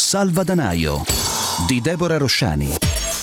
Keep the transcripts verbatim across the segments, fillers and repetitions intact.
Salvadanaio di Deborah Rosciani.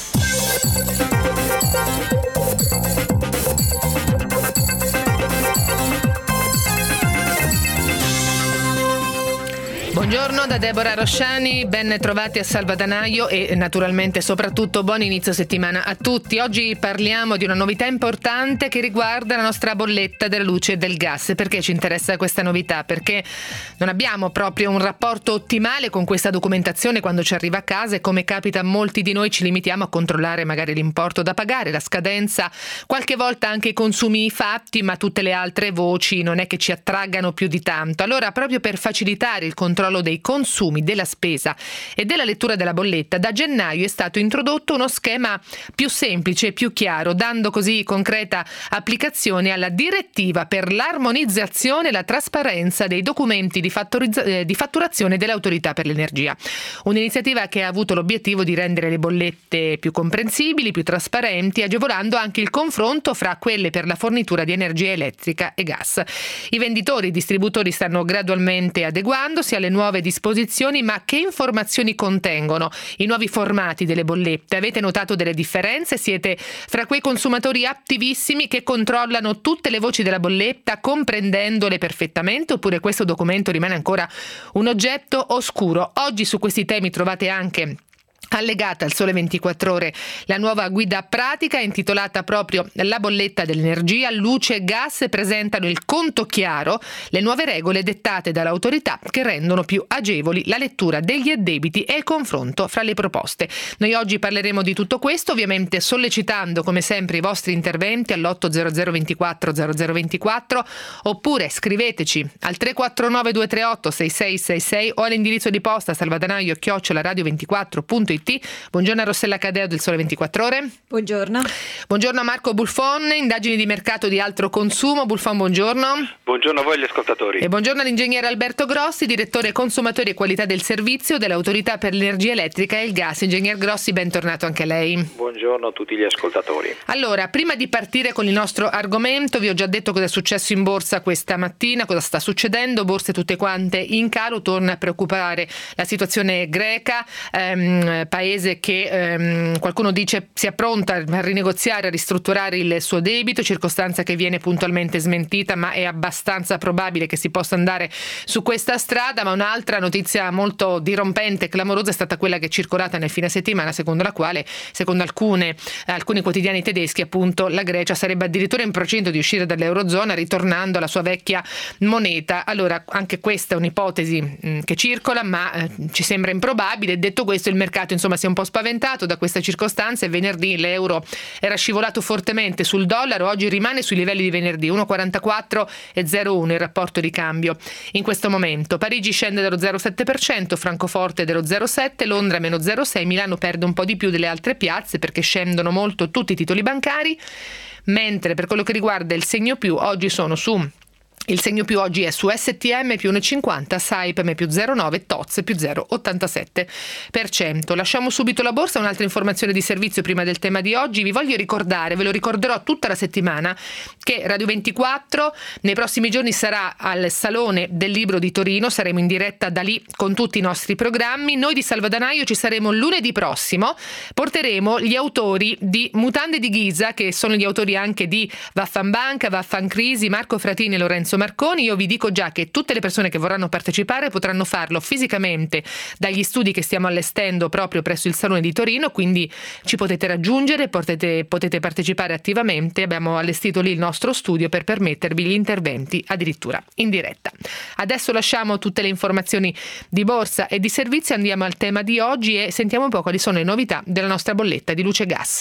Buongiorno da Deborah Rosciani, ben trovati a Salvadanaio e naturalmente soprattutto buon inizio settimana a tutti. Oggi parliamo di una novità importante che riguarda la nostra bolletta della luce e del gas. Perché ci interessa questa novità? Perché non abbiamo proprio un rapporto ottimale con questa documentazione quando ci arriva a casa e, come capita a molti di noi, ci limitiamo a controllare magari l'importo da pagare, la scadenza, qualche volta anche i consumi fatti, ma tutte le altre voci non è che ci attraggano più di tanto. Allora, proprio per facilitare il controllo dei consumi, della spesa e della lettura della bolletta, da gennaio è stato introdotto uno schema più semplice e più chiaro, dando così concreta applicazione alla direttiva per l'armonizzazione e la trasparenza dei documenti di, fattorizza- eh, di fatturazione dell'Autorità per l'Energia. Un'iniziativa che ha avuto l'obiettivo di rendere le bollette più comprensibili, più trasparenti, agevolando anche il confronto fra quelle per la fornitura di energia elettrica e gas. I venditori e i distributori stanno gradualmente adeguandosi alle nuove disposizioni, ma che informazioni contengono i nuovi formati delle bollette? Avete notato delle differenze? Siete fra quei consumatori attivissimi che controllano tutte le voci della bolletta comprendendole perfettamente, oppure questo documento rimane ancora un oggetto oscuro? Oggi su questi temi trovate anche allegata al Sole ventiquattro Ore la nuova guida pratica intitolata proprio La bolletta dell'energia, luce e gas, presentano il conto chiaro, le nuove regole dettate dall'autorità che rendono più agevoli la lettura degli addebiti e il confronto fra le proposte. Noi oggi parleremo di tutto questo, ovviamente sollecitando come sempre i vostri interventi all'otto zero zero ventiquattro zero zero ventiquattro, oppure scriveteci al tre quattro nove due tre otto sei sei sei sei o all'indirizzo di posta salvadanaio chiocciola radio ventiquattro punto it. Buongiorno a Rossella Cadeo del Sole ventiquattro Ore. Buongiorno. Buongiorno a Marco Bulfon, indagini di mercato di altro consumo. Bulfon, buongiorno. Buongiorno a voi gli ascoltatori. E buongiorno all'ingegnere Alberto Grossi, direttore consumatori e qualità del servizio dell'Autorità per l'Energia Elettrica e il Gas. Ingegner Grossi, bentornato anche a lei. Buongiorno a tutti gli ascoltatori. Allora, prima di partire con il nostro argomento, vi ho già detto cosa è successo in borsa questa mattina, cosa sta succedendo. Borse tutte quante in calo, torna a preoccupare la situazione greca, ehm, paese che ehm, qualcuno dice sia pronta a rinegoziare, a ristrutturare il suo debito, circostanza che viene puntualmente smentita, ma è abbastanza probabile che si possa andare su questa strada. Ma un'altra notizia molto dirompente e clamorosa è stata quella che è circolata nel fine settimana, secondo la quale, secondo alcune, alcuni quotidiani tedeschi, appunto, la Grecia sarebbe addirittura in procinto di uscire dall'Eurozona, ritornando alla sua vecchia moneta. Allora, anche questa è un'ipotesi mh, che circola, ma eh, ci sembra improbabile. Detto questo, il mercato insomma si è un po' spaventato da questa circostanza e venerdì l'euro era scivolato fortemente sul dollaro, oggi rimane sui livelli di venerdì, uno virgola quarantaquattro e zero virgola uno il rapporto di cambio in questo momento. Parigi scende dello zero virgola sette per cento, Francoforte dello zero virgola sette, Londra meno zero virgola sei, Milano perde un po' di più delle altre piazze perché scendono molto tutti i titoli bancari, mentre per quello che riguarda il segno più oggi sono su Il segno più oggi è su S T M più uno virgola cinquanta, Saipem più zero virgola nove, T O Z più zero virgola ottantasette per cento. Lasciamo subito la borsa, un'altra informazione di servizio prima del tema di oggi. Vi voglio ricordare, ve lo ricorderò tutta la settimana, che Radio ventiquattro nei prossimi giorni sarà al Salone del Libro di Torino, saremo in diretta da lì con tutti i nostri programmi. Noi di Salvadanaio ci saremo lunedì prossimo, porteremo gli autori di Mutande di Ghisa, che sono gli autori anche di Vaffanbanca, Vaffancrisi, Marco Fratini e Lorenzo Marconi. Io vi dico già che tutte le persone che vorranno partecipare potranno farlo fisicamente dagli studi che stiamo allestendo proprio presso il Salone di Torino, quindi ci potete raggiungere, potete, potete partecipare attivamente. Abbiamo allestito lì il nostro studio per permettervi gli interventi addirittura in diretta. Adesso lasciamo tutte le informazioni di borsa e di servizio, andiamo al tema di oggi e sentiamo un po' quali sono le novità della nostra bolletta di luce e gas.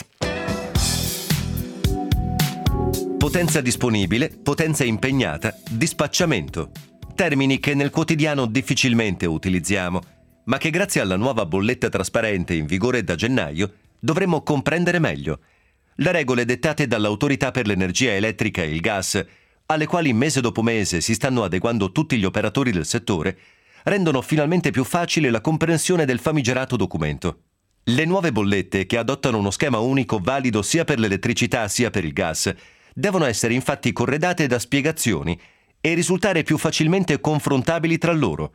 Potenza disponibile, potenza impegnata, dispacciamento. Termini che nel quotidiano difficilmente utilizziamo, ma che grazie alla nuova bolletta trasparente in vigore da gennaio dovremo comprendere meglio. Le regole dettate dall'Autorità per l'Energia Elettrica e il Gas, alle quali mese dopo mese si stanno adeguando tutti gli operatori del settore, rendono finalmente più facile la comprensione del famigerato documento. Le nuove bollette, che adottano uno schema unico valido sia per l'elettricità sia per il gas, devono essere infatti corredate da spiegazioni e risultare più facilmente confrontabili tra loro,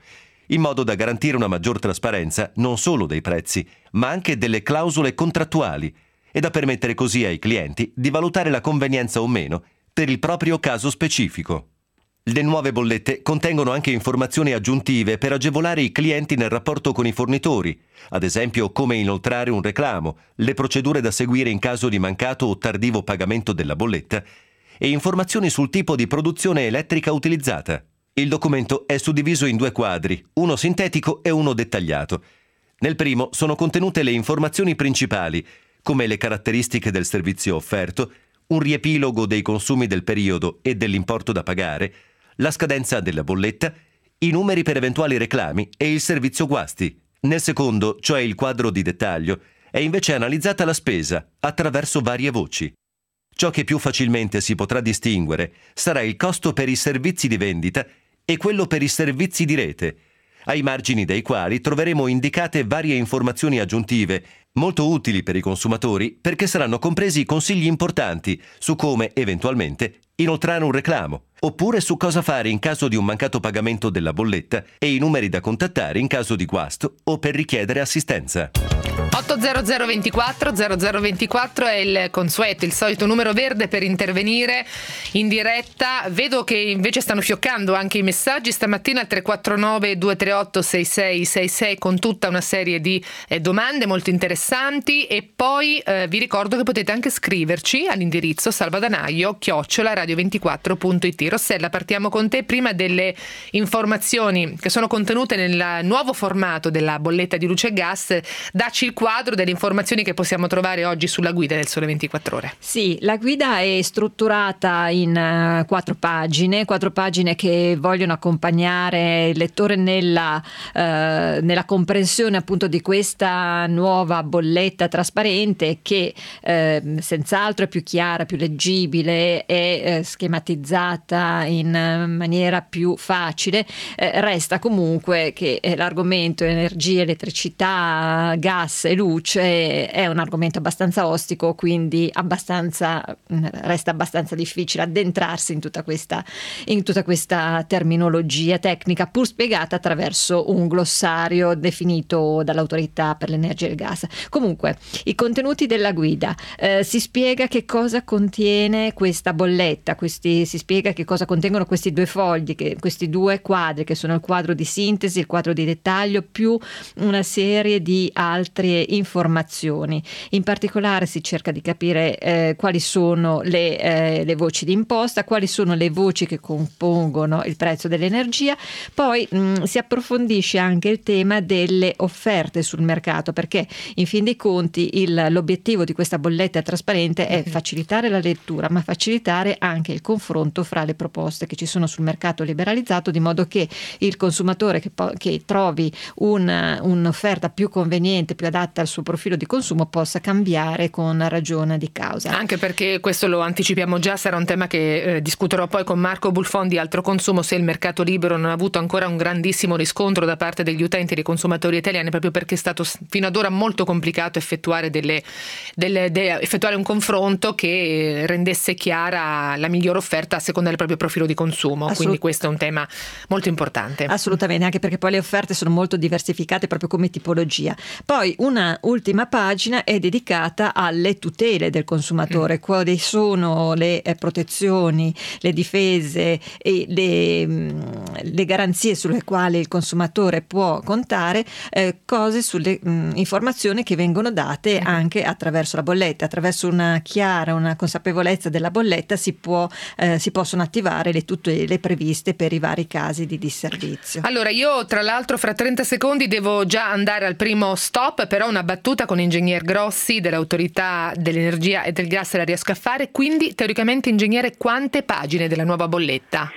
in modo da garantire una maggior trasparenza non solo dei prezzi, ma anche delle clausole contrattuali e da permettere così ai clienti di valutare la convenienza o meno per il proprio caso specifico. Le nuove bollette contengono anche informazioni aggiuntive per agevolare i clienti nel rapporto con i fornitori, ad esempio come inoltrare un reclamo, le procedure da seguire in caso di mancato o tardivo pagamento della bolletta e informazioni sul tipo di produzione elettrica utilizzata. Il documento è suddiviso in due quadri, uno sintetico e uno dettagliato. Nel primo sono contenute le informazioni principali, come le caratteristiche del servizio offerto, un riepilogo dei consumi del periodo e dell'importo da pagare, la scadenza della bolletta, i numeri per eventuali reclami e il servizio guasti. Nel secondo, cioè il quadro di dettaglio, è invece analizzata la spesa attraverso varie voci. Ciò che più facilmente si potrà distinguere sarà il costo per i servizi di vendita e quello per i servizi di rete, ai margini dei quali troveremo indicate varie informazioni aggiuntive, molto utili per i consumatori perché saranno compresi consigli importanti su come, eventualmente, inoltrare un reclamo, oppure su cosa fare in caso di un mancato pagamento della bolletta e i numeri da contattare in caso di guasto o per richiedere assistenza. otto zero zero ventiquattro zero zero ventiquattro è il consueto, il solito numero verde per intervenire in diretta. Vedo che invece stanno fioccando anche i messaggi stamattina al tre quattro nove due tre otto sei sei sei sei con tutta una serie di eh, domande molto interessanti, e poi eh, vi ricordo che potete anche scriverci all'indirizzo salvadanaio chiocciola radio ventiquattro punto it. Rossella, partiamo con te. Prima delle informazioni che sono contenute nel nuovo formato della bolletta di luce e gas, dacci il quadro delle informazioni che possiamo trovare oggi sulla guida del Sole ventiquattro Ore. Sì, la guida è strutturata in uh, quattro pagine, quattro pagine che vogliono accompagnare il lettore nella, uh, nella comprensione appunto di questa nuova bolletta trasparente che uh, senz'altro è più chiara, più leggibile, è uh, schematizzata in uh, maniera più facile. Uh, resta comunque che eh, l'argomento energia, elettricità, gas e luce è un argomento abbastanza ostico, quindi abbastanza resta abbastanza difficile addentrarsi in tutta questa in tutta questa terminologia tecnica, pur spiegata attraverso un glossario definito dall'autorità per l'energia e il gas. Comunque, i contenuti della guida, eh, si spiega che cosa contiene questa bolletta, questi, si spiega che cosa contengono questi due fogli, che, questi due quadri che sono il quadro di sintesi, il quadro di dettaglio, più una serie di altre informazioni. In particolare si cerca di capire eh, quali sono le, eh, le voci di imposta, quali sono le voci che compongono il prezzo dell'energia. Poi mh, si approfondisce anche il tema delle offerte sul mercato, perché in fin dei conti il, l'obiettivo di questa bolletta trasparente è facilitare la lettura, ma facilitare anche il confronto fra le proposte che ci sono sul mercato liberalizzato, di modo che il consumatore che, po- che trovi un, un'offerta più conveniente, più adatta al suo profilo di consumo, possa cambiare con ragione di causa. Anche perché, questo lo anticipiamo già, sarà un tema che eh, discuterò poi con Marco Bulfon di Altro Consumo, se il mercato libero non ha avuto ancora un grandissimo riscontro da parte degli utenti e dei consumatori italiani, proprio perché è stato fino ad ora molto complicato effettuare, delle, delle, de, effettuare un confronto che rendesse chiara la migliore offerta a seconda del proprio profilo di consumo. Assolut- Quindi questo è un tema molto importante. Assolutamente, anche perché poi le offerte sono molto diversificate proprio come tipologia. Poi una ultima pagina è dedicata alle tutele del consumatore, mm. quali sono le eh, protezioni, le difese e le, mh, le garanzie sulle quali il consumatore può contare, eh, cose sulle mh, informazioni che vengono date mm. anche attraverso la bolletta. Attraverso una chiara, una consapevolezza della bolletta si può eh, si possono attivare le tutele previste per i vari casi di disservizio. Allora, io tra l'altro fra trenta secondi devo già andare al primo stop, però una battuta con Ingegner Grossi dell'Autorità dell'Energia e del Gas la riesco a fare. Quindi teoricamente, ingegnere, quante pagine della nuova bolletta?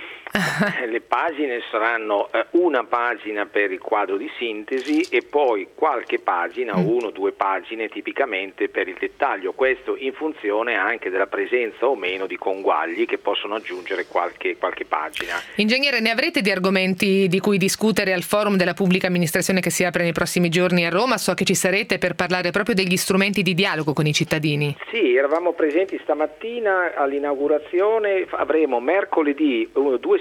Le pagine saranno eh, una pagina per il quadro di sintesi e poi qualche pagina, mm. uno o due pagine tipicamente per il dettaglio, questo in funzione anche della presenza o meno di conguagli che possono aggiungere qualche, qualche pagina. Ingegnere, ne avrete di argomenti di cui discutere al forum della pubblica amministrazione che si apre nei prossimi giorni a Roma? So che ci sarete per parlare proprio degli strumenti di dialogo con i cittadini. Sì, eravamo presenti stamattina all'inaugurazione, avremo mercoledì due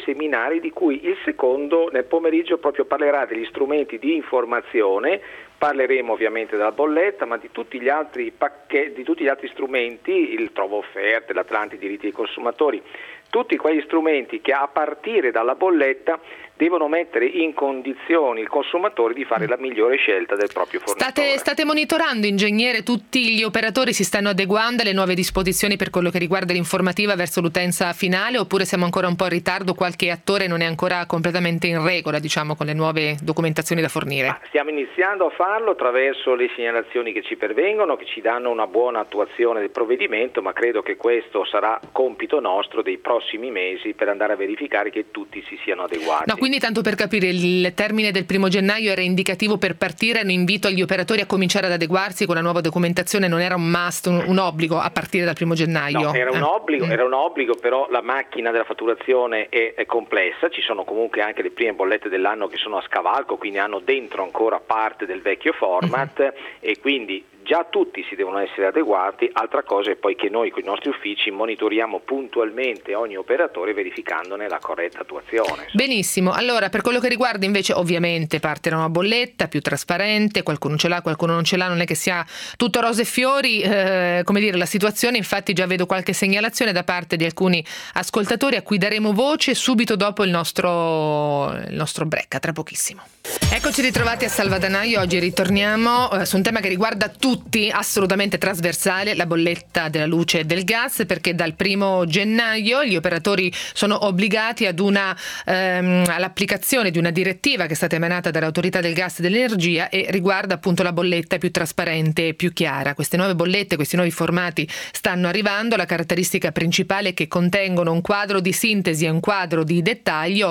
seminari, di cui il secondo nel pomeriggio proprio parlerà degli strumenti di informazione. Parleremo ovviamente della bolletta, ma di tutti gli altri pacchetti, di tutti gli altri strumenti, il Trovo Offerte, l'Atlanti diritti dei consumatori, tutti quegli strumenti che a partire dalla bolletta devono mettere in condizioni il consumatore di fare la migliore scelta del proprio fornitore. State, state monitorando, ingegnere, tutti gli operatori si stanno adeguando alle nuove disposizioni per quello che riguarda l'informativa verso l'utenza finale, oppure siamo ancora un po' in ritardo, qualche attore non è ancora completamente in regola, diciamo, con le nuove documentazioni da fornire? Ma stiamo iniziando a farlo attraverso le segnalazioni che ci pervengono, che ci danno una buona attuazione del provvedimento, ma credo che questo sarà compito nostro dei prossimi mesi per andare a verificare che tutti si siano adeguati. No, quindi tanto per capire, il termine del primo gennaio era indicativo per partire, un invito agli operatori a cominciare ad adeguarsi con la nuova documentazione, non era un must, un, un obbligo a partire dal primo gennaio? No, era un eh. obbligo, era un obbligo, però la macchina della fatturazione è, è complessa, ci sono comunque anche le prime bollette dell'anno che sono a scavalco, quindi hanno dentro ancora parte del vecchio format uh-huh. e quindi già tutti si devono essere adeguati. Altra cosa è poi che noi con i nostri uffici monitoriamo puntualmente ogni operatore verificandone la corretta attuazione. Benissimo, allora per quello che riguarda invece ovviamente parte da una bolletta più trasparente, qualcuno ce l'ha, qualcuno non ce l'ha, non è che sia tutto rose e fiori, eh, come dire, la situazione. Infatti già vedo qualche segnalazione da parte di alcuni ascoltatori a cui daremo voce subito dopo il nostro, il nostro break, tra pochissimo. Eccoci ritrovati a Salvadanaio. Oggi ritorniamo eh, su un tema che riguarda tutti, assolutamente trasversale, la bolletta della luce e del gas, perché dal primo gennaio gli operatori sono obbligati ad una ehm, all'applicazione di una direttiva che è stata emanata dall'Autorità del Gas e dell'Energia e riguarda appunto la bolletta più trasparente e più chiara. Queste nuove bollette, questi nuovi formati stanno arrivando. La caratteristica principale è che contengono un quadro di sintesi e un quadro di dettaglio,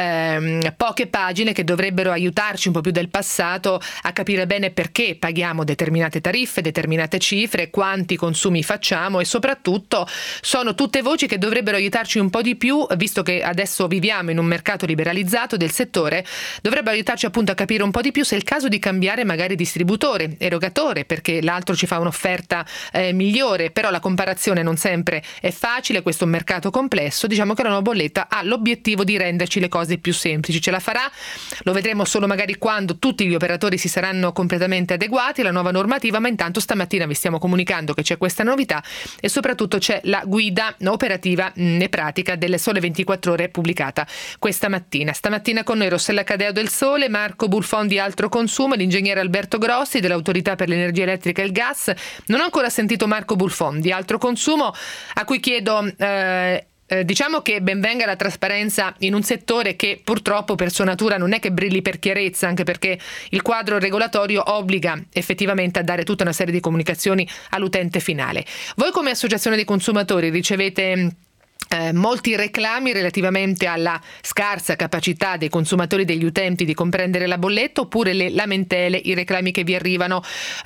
ehm, poche pagine che dovrebbero aiutarci un po' più del passato a capire bene perché paghiamo determinate tariffe, determinate cifre, quanti consumi facciamo, e soprattutto sono tutte voci che dovrebbero aiutarci un po' di più, visto che adesso viviamo in un mercato liberalizzato del settore, dovrebbero aiutarci appunto a capire un po' di più se è il caso di cambiare magari distributore, erogatore, perché l'altro ci fa un'offerta eh, migliore, però la comparazione non sempre è facile, questo è un mercato complesso. Diciamo che la nuova bolletta ha l'obiettivo di renderci le cose più semplici. Ce la farà? Lo vedremo solo magari quando tutti gli operatori si saranno completamente adeguati alla nuova normativa, ma intanto stamattina vi stiamo comunicando che c'è questa novità e soprattutto c'è la guida operativa e pratica delle Sole ventiquattro Ore pubblicata questa mattina. Stamattina con noi Rossella Cadeo del Sole, Marco Bulfon di Altro Consumo e l'ingegnere Alberto Grossi dell'Autorità per l'Energia Elettrica e il Gas. Non ho ancora sentito Marco Bulfon di Altro Consumo, a cui chiedo eh, Eh, diciamo che ben venga la trasparenza in un settore che purtroppo per sua natura non è che brilli per chiarezza, anche perché il quadro regolatorio obbliga effettivamente a dare tutta una serie di comunicazioni all'utente finale. Voi come associazione dei consumatori ricevete Eh, molti reclami relativamente alla scarsa capacità dei consumatori, degli utenti di comprendere la bolletta, oppure le lamentele, i reclami che vi arrivano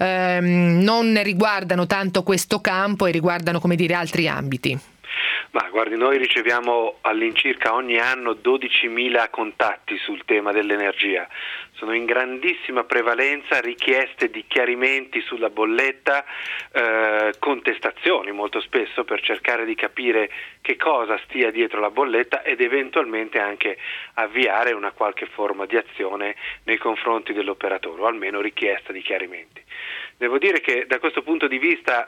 ehm, non riguardano tanto questo campo e riguardano, come dire, altri ambiti? Ma guardi, noi riceviamo all'incirca ogni anno dodicimila contatti sul tema dell'energia. Sono in grandissima prevalenza richieste di chiarimenti sulla bolletta, eh, contestazioni molto spesso per cercare di capire che cosa stia dietro la bolletta ed eventualmente anche avviare una qualche forma di azione nei confronti dell'operatore, o almeno richiesta di chiarimenti. Devo dire che da questo punto di vista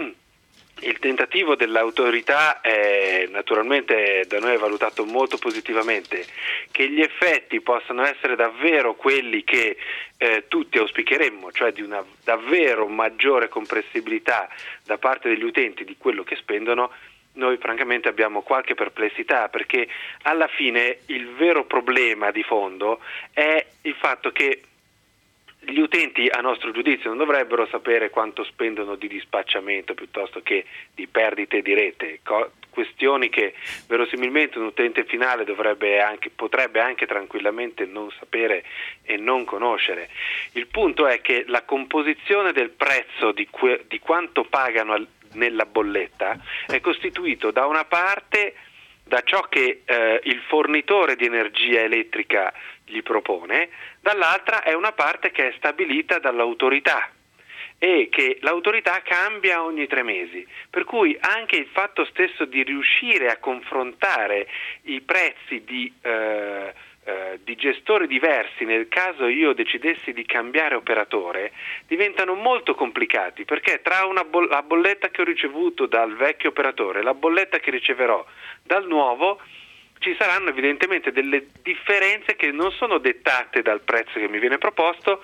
il tentativo dell'autorità è naturalmente da noi è valutato molto positivamente. Che gli effetti possano essere davvero quelli che eh, tutti auspicheremmo, cioè di una davvero maggiore comprensibilità da parte degli utenti di quello che spendono, noi francamente abbiamo qualche perplessità, perché alla fine il vero problema di fondo è il fatto che gli utenti, a nostro giudizio, non dovrebbero sapere quanto spendono di dispacciamento piuttosto che di perdite di rete, co- questioni che verosimilmente un utente finale dovrebbe anche, potrebbe anche tranquillamente non sapere e non conoscere. Il punto è che la composizione del prezzo di, que- di quanto pagano al- nella bolletta è costituito da una parte da ciò che eh, il fornitore di energia elettrica gli propone, dall'altra è una parte che è stabilita dall'autorità e che l'autorità cambia ogni tre mesi, per cui anche il fatto stesso di riuscire a confrontare i prezzi di eh, eh, di gestori diversi, nel caso io decidessi di cambiare operatore, diventano molto complicati, perché tra una boll- la bolletta che ho ricevuto dal vecchio operatore e la bolletta che riceverò dal nuovo ci saranno evidentemente delle differenze che non sono dettate dal prezzo che mi viene proposto,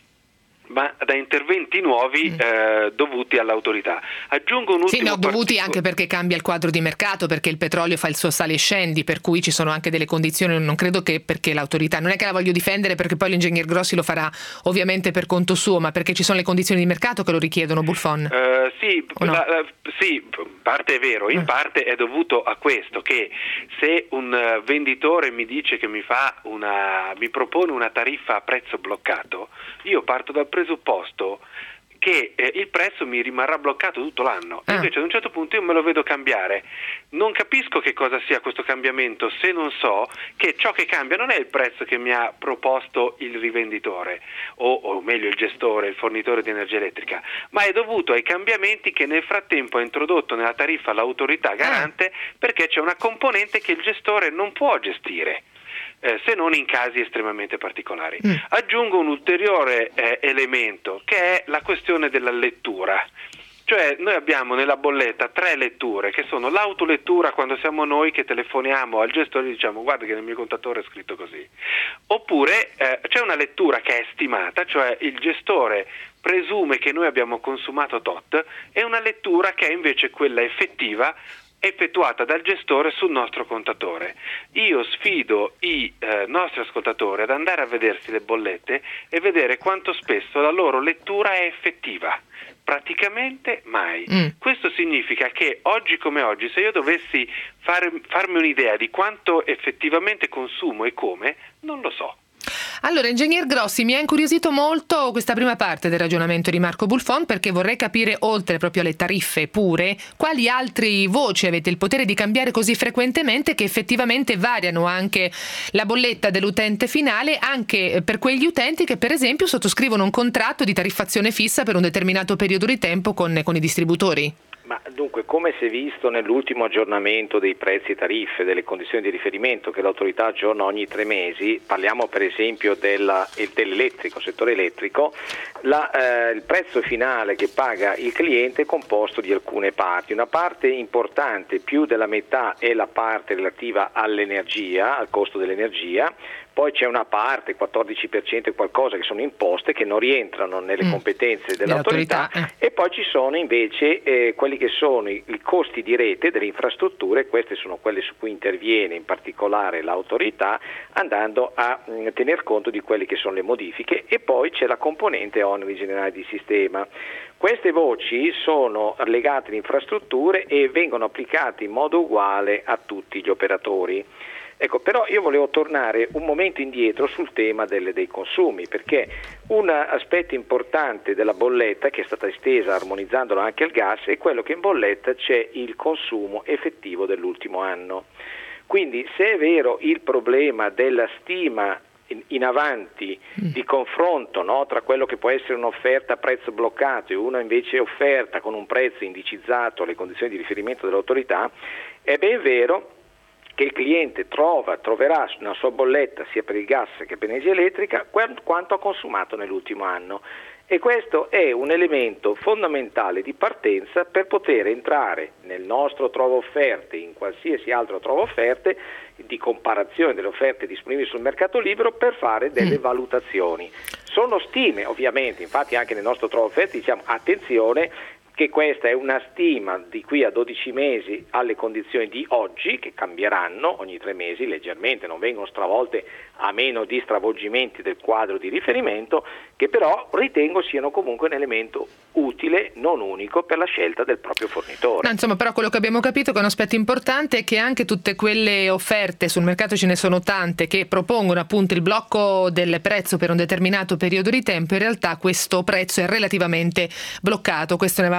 ma da interventi nuovi mm. eh, dovuti all'autorità. Aggiungo un ultimo Sì, no, dovuti partico- anche perché cambia il quadro di mercato, perché il petrolio fa il suo sali e scendi, per cui ci sono anche delle condizioni, non credo che perché l'autorità, non è che la voglio difendere perché poi l'ingegner Grossi lo farà ovviamente per conto suo, ma perché ci sono le condizioni di mercato che lo richiedono, Buffon. Uh, sì, no? la, la, sì, parte è vero, in mm. parte è dovuto a questo, che se un uh, venditore mi dice che mi fa una mi propone una tariffa a prezzo bloccato, io parto dal presupposto che eh, il prezzo mi rimarrà bloccato tutto l'anno. Ah. Invece ad un certo punto io me lo vedo cambiare. Non capisco che cosa sia questo cambiamento se non so che ciò che cambia non è il prezzo che mi ha proposto il rivenditore o, o meglio il gestore, il fornitore di energia elettrica, ma è dovuto ai cambiamenti che nel frattempo ha introdotto nella tariffa l'autorità garante, ah. perché c'è una componente che il gestore non può gestire. Eh, se non in casi estremamente particolari. Mm. Aggiungo un ulteriore eh, elemento, che è la questione della lettura. Cioè noi abbiamo nella bolletta tre letture, che sono l'autolettura quando siamo noi che telefoniamo al gestore e diciamo guarda che nel mio contatore è scritto così. Oppure eh, c'è una lettura che è stimata, cioè il gestore presume che noi abbiamo consumato tot, e una lettura che è invece quella effettiva effettuata dal gestore sul nostro contatore. Io sfido i eh, nostri ascoltatori ad andare a vedersi le bollette e vedere quanto spesso la loro lettura è effettiva. Praticamente mai. Mm. Questo significa che oggi come oggi, se io dovessi fare, farmi un'idea di quanto effettivamente consumo e come, non lo so. Allora, ingegner Grossi, mi ha incuriosito molto questa prima parte del ragionamento di Marco Buffon, perché vorrei capire, oltre proprio alle tariffe pure, quali altre voci avete il potere di cambiare così frequentemente che effettivamente variano anche la bolletta dell'utente finale, anche per quegli utenti che per esempio sottoscrivono un contratto di tariffazione fissa per un determinato periodo di tempo con, con i distributori. Ma dunque, come si è visto nell'ultimo aggiornamento dei prezzi e tariffe, delle condizioni di riferimento che l'autorità aggiorna ogni tre mesi, parliamo per esempio della, dell'elettrico, settore elettrico, la, eh, il prezzo finale che paga il cliente è composto di alcune parti. Una parte importante, più della metà, è la parte relativa all'energia, al costo dell'energia. Poi c'è una parte, quattordici per cento e qualcosa, che sono imposte, che non rientrano nelle mm. competenze dell'autorità, eh. e poi ci sono invece eh, quelli che sono i, i costi di rete delle infrastrutture. Queste sono quelle su cui interviene in particolare l'autorità, andando a mh, tener conto di quelle che sono le modifiche, e poi c'è la componente oneri generali di sistema. Queste voci sono legate alle infrastrutture e vengono applicate in modo uguale a tutti gli operatori. Ecco, però io volevo tornare un momento indietro sul tema delle, dei consumi, perché un aspetto importante della bolletta, che è stata estesa armonizzandola anche al gas, è quello che in bolletta c'è il consumo effettivo dell'ultimo anno. Quindi se è vero il problema della stima in, in avanti di confronto, no, tra quello che può essere un'offerta a prezzo bloccato e una invece offerta con un prezzo indicizzato alle condizioni di riferimento dell'autorità, è ben vero che il cliente trova, troverà una sua bolletta sia per il gas che per l'energia elettrica quanto ha consumato nell'ultimo anno, e questo è un elemento fondamentale di partenza per poter entrare nel nostro trova offerte, in qualsiasi altro trova offerte, di comparazione delle offerte disponibili sul mercato libero, per fare delle mm. valutazioni. Sono stime ovviamente, infatti anche nel nostro trova offerte diciamo attenzione che questa è una stima di qui a dodici mesi alle condizioni di oggi, che cambieranno ogni tre mesi leggermente, non vengono stravolte a meno di stravolgimenti del quadro di riferimento, che però ritengo siano comunque un elemento utile, non unico, per la scelta del proprio fornitore. No, insomma, però quello che abbiamo capito, che è un aspetto importante, è che anche tutte quelle offerte, sul mercato ce ne sono tante, che propongono appunto il blocco del prezzo per un determinato periodo di tempo, in realtà questo prezzo è relativamente bloccato. Questo ne avevamo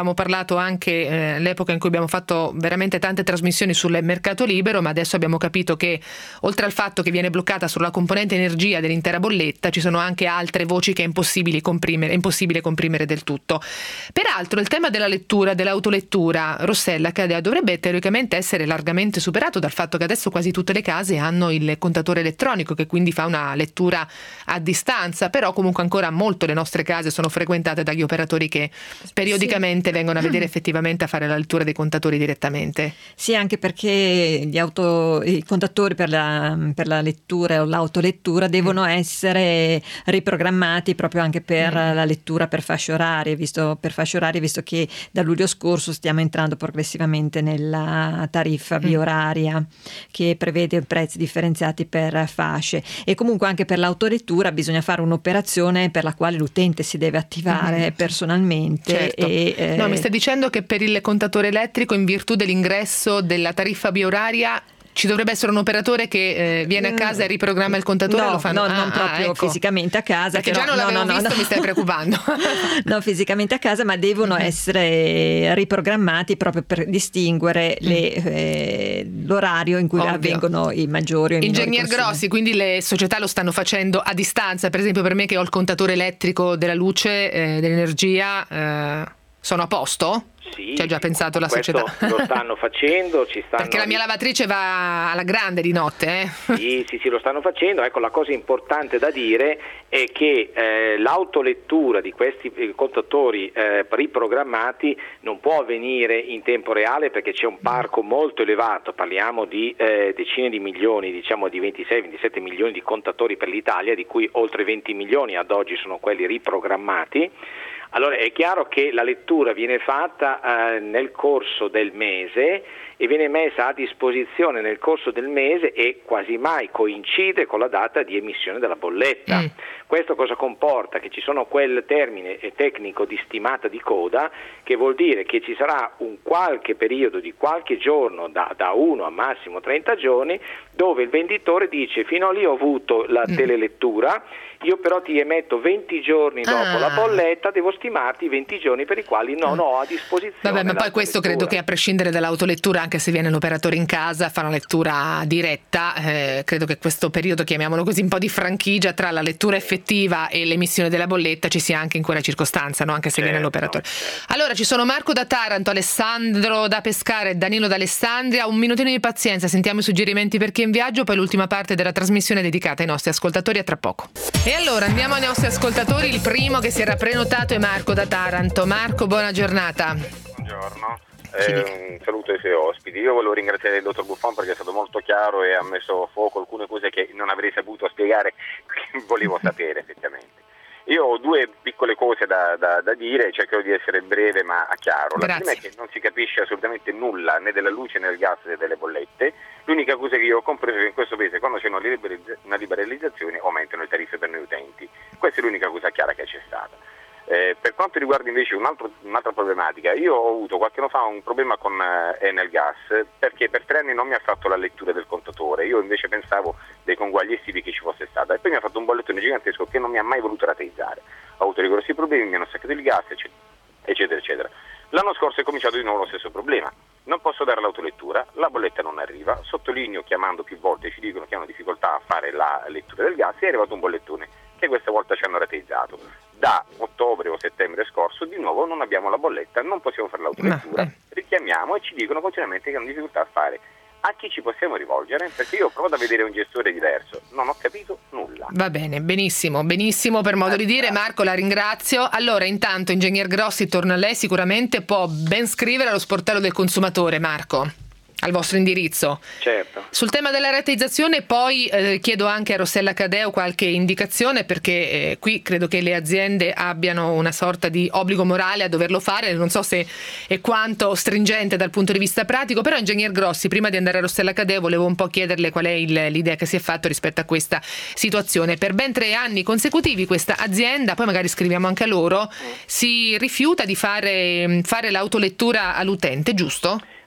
avevamo parlato anche eh, all'epoca in cui abbiamo fatto veramente tante trasmissioni sul mercato libero, ma adesso abbiamo capito che oltre al fatto che viene bloccata sulla componente energia dell'intera bolletta, ci sono anche altre voci che è impossibile comprimere, è impossibile comprimere del tutto. Peraltro il tema della lettura, dell'autolettura, Rossella Cadea, dovrebbe teoricamente essere largamente superato dal fatto che adesso quasi tutte le case hanno il contatore elettronico, che quindi fa una lettura a distanza, però comunque ancora molto le nostre case sono frequentate dagli operatori che periodicamente sì. vengono a vedere effettivamente a fare la lettura dei contatori direttamente. Sì, anche perché gli auto, i contatori per la, per la lettura o l'autolettura devono mm. essere riprogrammati proprio anche per mm. la lettura per fasce orarie, visto, per fasce orarie, visto che da luglio scorso stiamo entrando progressivamente nella tariffa bioraria mm. che prevede prezzi differenziati per fasce, e comunque anche per l'autolettura bisogna fare un'operazione per la quale l'utente si deve attivare mm. personalmente. Certo. E, eh, no, mi stai dicendo che per il contatore elettrico, in virtù dell'ingresso della tariffa bioraria, ci dovrebbe essere un operatore che eh, viene a casa e riprogramma il contatore? No, lo fanno? no, ah, non proprio ah, ecco. fisicamente a casa. Perché però, già non l'avevo no, no, visto, no. mi stai preoccupando. No, fisicamente a casa, ma devono mm-hmm. essere riprogrammati proprio per distinguere mm. le, eh, l'orario in cui Ovvio. avvengono i maggiori o i minori Ingegner consumi. Grossi, quindi le società lo stanno facendo a distanza. Per esempio per me che ho il contatore elettrico della luce, eh, dell'energia, eh, sono a posto? Sì, ci ha già pensato la questo società. Lo stanno facendo, ci stanno... Perché la mia lavatrice va alla grande di notte, eh? Sì, sì, sì, lo stanno facendo. Ecco, la cosa importante da dire è che eh, l'autolettura di questi eh, contatori eh, riprogrammati non può avvenire in tempo reale, perché c'è un parco molto elevato, parliamo di eh, decine di milioni, diciamo di ventisei ventisette milioni di contatori per l'Italia, di cui oltre venti milioni ad oggi sono quelli riprogrammati. Allora è chiaro che la lettura viene fatta eh, nel corso del mese e viene messa a disposizione nel corso del mese e quasi mai coincide con la data di emissione della bolletta. Mm. Questo cosa comporta? Che ci sono quel termine tecnico di stimata di coda, che vuol dire che ci sarà un qualche periodo di qualche giorno, da, da uno a massimo trenta giorni, dove il venditore dice: fino a lì ho avuto la mm. telelettura, io però ti emetto venti giorni dopo ah. la bolletta, devo stimarti venti giorni per i quali non ho a disposizione. Vabbè, ma poi questo credo che, a prescindere dall'autolettura, anche se viene l'operatore in casa, fa una lettura diretta, eh, credo che questo periodo, chiamiamolo così, un po' di franchigia tra la lettura effettiva e l'emissione della bolletta ci sia anche in quella circostanza, no? Anche se certo, viene l'operatore. Certo. Allora ci sono Marco da Taranto, Alessandro da Pescara e Danilo da Alessandria. Un minutino di pazienza, sentiamo i suggerimenti per chi è in viaggio, poi l'ultima parte della trasmissione dedicata ai nostri ascoltatori. A tra poco. E allora andiamo ai nostri ascoltatori. Il primo che si era prenotato è Marco da Taranto. Marco, buona giornata. Buongiorno. Eh, un saluto ai suoi ospiti. Io volevo ringraziare il dottor Buffon perché è stato molto chiaro e ha messo a fuoco alcune cose che non avrei saputo spiegare, che volevo sapere effettivamente. Io ho due piccole cose da, da, da dire, cercherò di essere breve ma chiaro. La Grazie. prima è che non si capisce assolutamente nulla né della luce né del gas né delle bollette. L'unica cosa che io ho compreso è che in questo paese, quando c'è una liberalizzazione, aumentano le tariffe per noi utenti. Questa è l'unica cosa chiara che c'è stata. Eh, per quanto riguarda invece un altro, un'altra problematica, io ho avuto qualche anno fa un problema con eh, Enelgas, perché per tre anni non mi ha fatto la lettura del contatore. Io invece pensavo dei conguagli estivi che ci fosse stata, e poi mi ha fatto un bollettone gigantesco che non mi ha mai voluto rateizzare. Ho avuto grossi problemi, mi hanno staccato il gas, eccetera, eccetera, eccetera. L'anno scorso è cominciato di nuovo lo stesso problema. Non posso dare l'autolettura, la bolletta non arriva, sottolineo chiamando più volte ci dicono che hanno difficoltà a fare la lettura del gas, e è arrivato un bollettone che questa volta ci hanno rateizzato. Da ottobre o settembre scorso di nuovo non abbiamo la bolletta, non possiamo fare l'autolettura, richiamiamo e ci dicono continuamente che hanno difficoltà a fare. A chi ci possiamo rivolgere? Perché io ho provato a vedere un gestore diverso, non ho capito nulla. Va bene, benissimo, benissimo per modo di dire. Marco, la ringrazio. Allora, intanto, Ingegner Grossi, torna a lei, sicuramente può ben scrivere allo sportello del consumatore, Marco, al vostro indirizzo. Certo. Sul tema della rateizzazione poi eh, chiedo anche a Rossella Cadeo qualche indicazione, perché eh, qui credo che le aziende abbiano una sorta di obbligo morale a doverlo fare, non so se è quanto stringente dal punto di vista pratico, però Ingegner Grossi, prima di andare a Rossella Cadeo, volevo un po' chiederle qual è il, l'idea che si è fatto rispetto a questa situazione. Per ben tre anni consecutivi questa azienda, poi magari scriviamo anche a loro, si rifiuta di fare, fare l'autolettura all'utente, giusto?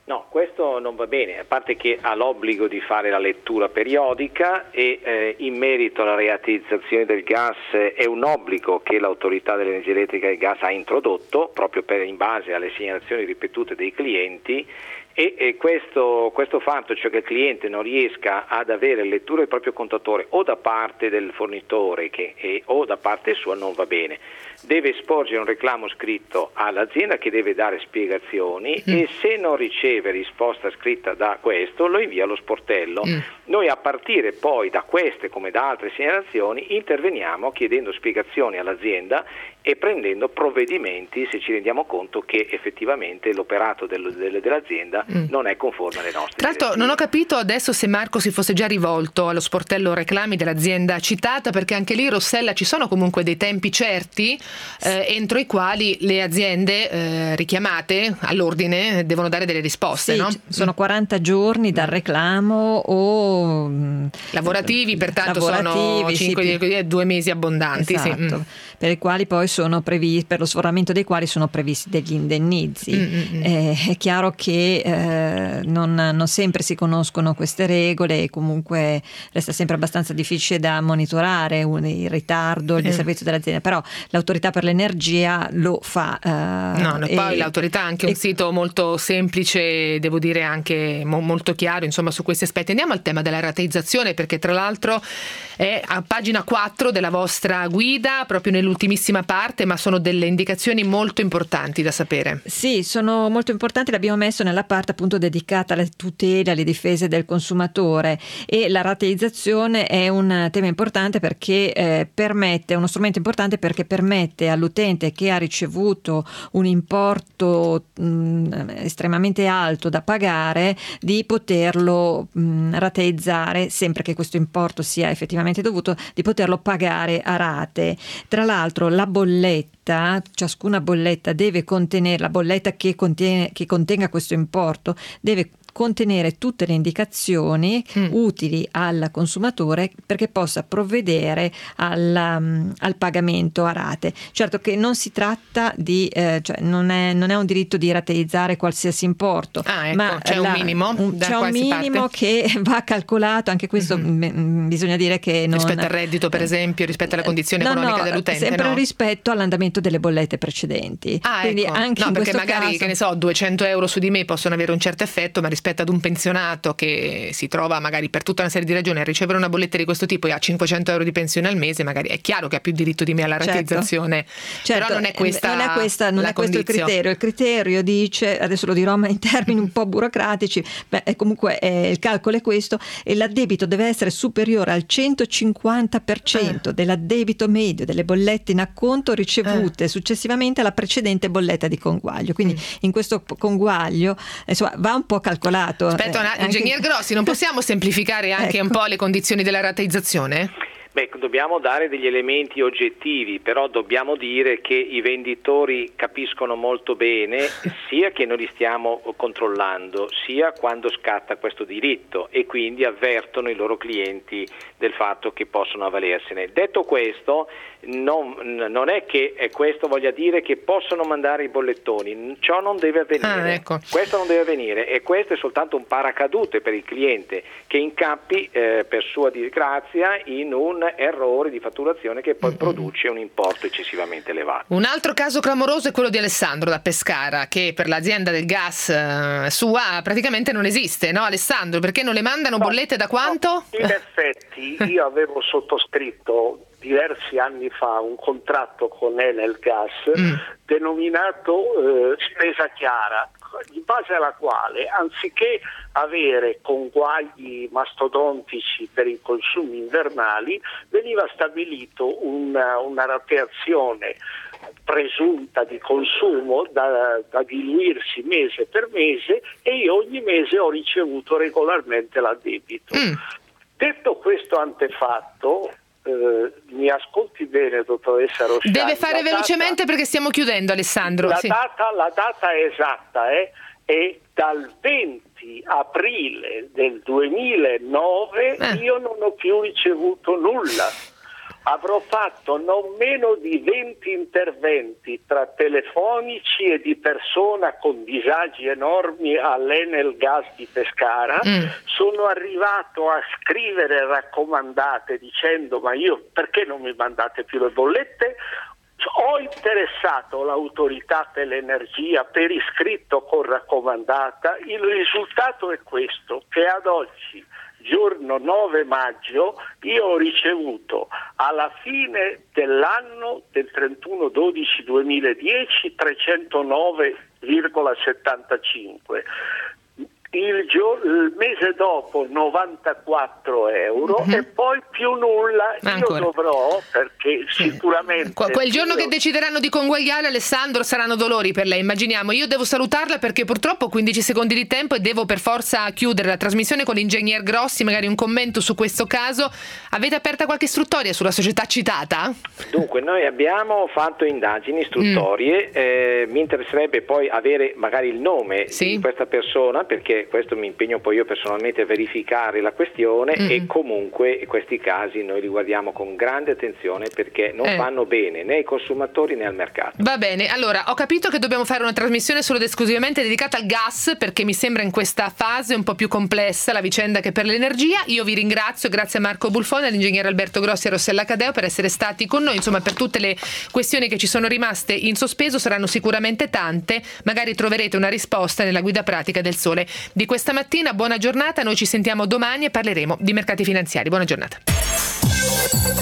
No, questo non va bene, a parte che ha l'obbligo di fare la lettura periodica e eh, in merito alla rateizzazione del gas eh, è un obbligo che l'autorità dell'energia elettrica e del gas ha introdotto proprio per, in base alle segnalazioni ripetute dei clienti e, e questo, questo fatto, cioè che il cliente non riesca ad avere lettura del proprio contatore o da parte del fornitore che, e, o da parte sua non va bene. Deve sporgere un reclamo scritto all'azienda che deve dare spiegazioni mm. e se non riceve risposta scritta da questo lo invia allo sportello. Mm. Noi a partire poi da queste come da altre segnalazioni interveniamo chiedendo spiegazioni all'azienda e prendendo provvedimenti se ci rendiamo conto che effettivamente l'operato del, del, dell'azienda mm. non è conforme alle nostre. Tra l'altro non ho capito adesso se Marco si fosse già rivolto allo sportello reclami dell'azienda citata, perché anche lì Rossella ci sono comunque dei tempi certi eh, entro i quali le aziende eh, richiamate all'ordine devono dare delle risposte, sì, no? Sono quaranta giorni dal reclamo o lavorativi, pertanto lavorativi, sono cinque, sì, due mesi abbondanti, esatto, sì. per i quali poi sono previsti, per lo sforamento dei quali sono previsti degli indennizi. Mm-hmm. Eh, è chiaro che eh, non, non sempre si conoscono queste regole e comunque resta sempre abbastanza difficile da monitorare un, il ritardo, il mm. servizio dell'azienda, però l'autorità per l'energia lo fa. Eh, no, no, e, poi l'autorità ha anche un e, sito molto semplice, devo dire anche mo, molto chiaro, insomma, su questi aspetti. Andiamo al tema della rateizzazione, perché tra l'altro è a pagina quattro della vostra guida, proprio nell'ultimissima parte, ma sono delle indicazioni molto importanti da sapere. Sì, sono molto importanti, l'abbiamo messo nella parte appunto dedicata alle tutele, alle difese del consumatore, e la rateizzazione è un tema importante perché eh, permette, è uno strumento importante perché permette all'utente che ha ricevuto un importo mh, estremamente alto da pagare di poterlo mh, rateizzare, sempre che questo importo sia effettivamente dovuto, di poterlo pagare a rate. Tra l'altro la bolletta, ciascuna bolletta deve contenere, la bolletta che contiene, che contenga questo importo deve contenere tutte le indicazioni mm. utili al consumatore perché possa provvedere al, um, al pagamento a rate. Certo che non si tratta di, eh, cioè non è, non è un diritto di rateizzare qualsiasi importo, ah, ecco, ma c'è la, un minimo, un, c'è un minimo che va calcolato, anche questo mm-hmm. m- bisogna dire che non, rispetto al reddito per esempio, rispetto alla condizione no, economica no, dell'utente, sempre no? rispetto all'andamento delle bollette precedenti. Ah, quindi ecco. anche no, in perché questo magari caso, che ne so, duecento euro su di me possono avere un certo effetto, ma rispetto ad un pensionato che si trova magari per tutta una serie di ragioni a ricevere una bolletta di questo tipo e ha cinquecento euro di pensione al mese, magari è chiaro che ha più diritto di me alla rateizzazione. Certo. Però non è questa non è, questa, non è questo il criterio. Il criterio dice, adesso lo dirò ma in termini un po' burocratici, beh, è comunque eh, il calcolo è questo, e l'addebito deve essere superiore al centocinquanta per cento eh. dell'addebito medio delle bollette in acconto ricevute eh. successivamente alla precedente bolletta di conguaglio. Quindi mm. in questo conguaglio insomma va un po' calcolato. Aspetta, una, anche... Ingegner Grossi, non possiamo semplificare anche ecco. un po' le condizioni della rateizzazione? Beh, dobbiamo dare degli elementi oggettivi, però dobbiamo dire che i venditori capiscono molto bene sia che noi li stiamo controllando, sia quando scatta questo diritto, e quindi avvertono i loro clienti del fatto che possono avvalersene. Detto questo, non, non è che questo voglia dire che possono mandare i bollettoni, ciò non deve avvenire. Ah, ecco. Questo non deve avvenire, e questo è soltanto un paracadute per il cliente che incappi eh, per sua disgrazia in un errore di fatturazione che poi mm-hmm. produce un importo eccessivamente elevato. Un altro caso clamoroso è quello di Alessandro da Pescara, che per l'azienda del gas eh, sua praticamente non esiste, no Alessandro? Perché non le mandano no, bollette da quanto? No, in effetti io avevo sottoscritto diversi anni fa un contratto con Enel Gas mm. denominato eh, spesa chiara, in base alla quale anziché avere conguagli mastodontici per i consumi invernali veniva stabilito una, una rateazione presunta di consumo da, da diluirsi mese per mese, e io ogni mese ho ricevuto regolarmente l'addebito. Mm. Detto questo antefatto, eh, mi ascolti bene, dottoressa Rosciani. Deve fare la velocemente data, perché stiamo chiudendo, Alessandro. La, sì. data, la data esatta è, è dal venti aprile del duemilanove eh. io non ho più ricevuto nulla. Avrò fatto non meno di venti interventi tra telefonici e di persona con disagi enormi all'Enel Gas di Pescara. Mm. Sono arrivato a scrivere raccomandate dicendo: ma io perché non mi mandate più le bollette? Ho interessato l'autorità dell'energia per iscritto con raccomandata. Il risultato è questo, che ad oggi, giorno nove maggio, io ho ricevuto alla fine dell'anno del trentuno dodici duemiladieci trecentonove virgola settantacinque. Il, gio- il mese dopo novantaquattro euro mm-hmm. e poi più nulla. Ancora. Io dovrò, perché sì. sicuramente Qu- quel giorno io... che decideranno di conguagliare, Alessandro, saranno dolori per lei, immaginiamo. Io devo salutarla perché purtroppo ho quindici secondi di tempo e devo per forza chiudere la trasmissione con l'ingegner Grossi. Magari un commento su questo caso. Avete aperta qualche istruttoria sulla società citata? Dunque, noi abbiamo fatto indagini istruttorie. Mm. eh, mi interesserebbe poi avere magari il nome sì. di questa persona, perché questo mi impegno poi io personalmente a verificare la questione. Mm. E comunque questi casi noi li guardiamo con grande attenzione, perché non eh. fanno bene né ai consumatori né al mercato. Va bene, allora ho capito che dobbiamo fare una trasmissione solo ed esclusivamente dedicata al gas, perché mi sembra in questa fase un po' più complessa la vicenda che per l'energia. Io vi ringrazio, grazie a Marco Bulfone, all'ingegnere Alberto Grossi e a Rossella Cadeo per essere stati con noi, insomma per tutte le questioni che ci sono rimaste in sospeso. Saranno sicuramente tante, magari troverete una risposta nella guida pratica del Sole di questa mattina. Buona giornata, noi ci sentiamo domani e parleremo di mercati finanziari. Buona giornata.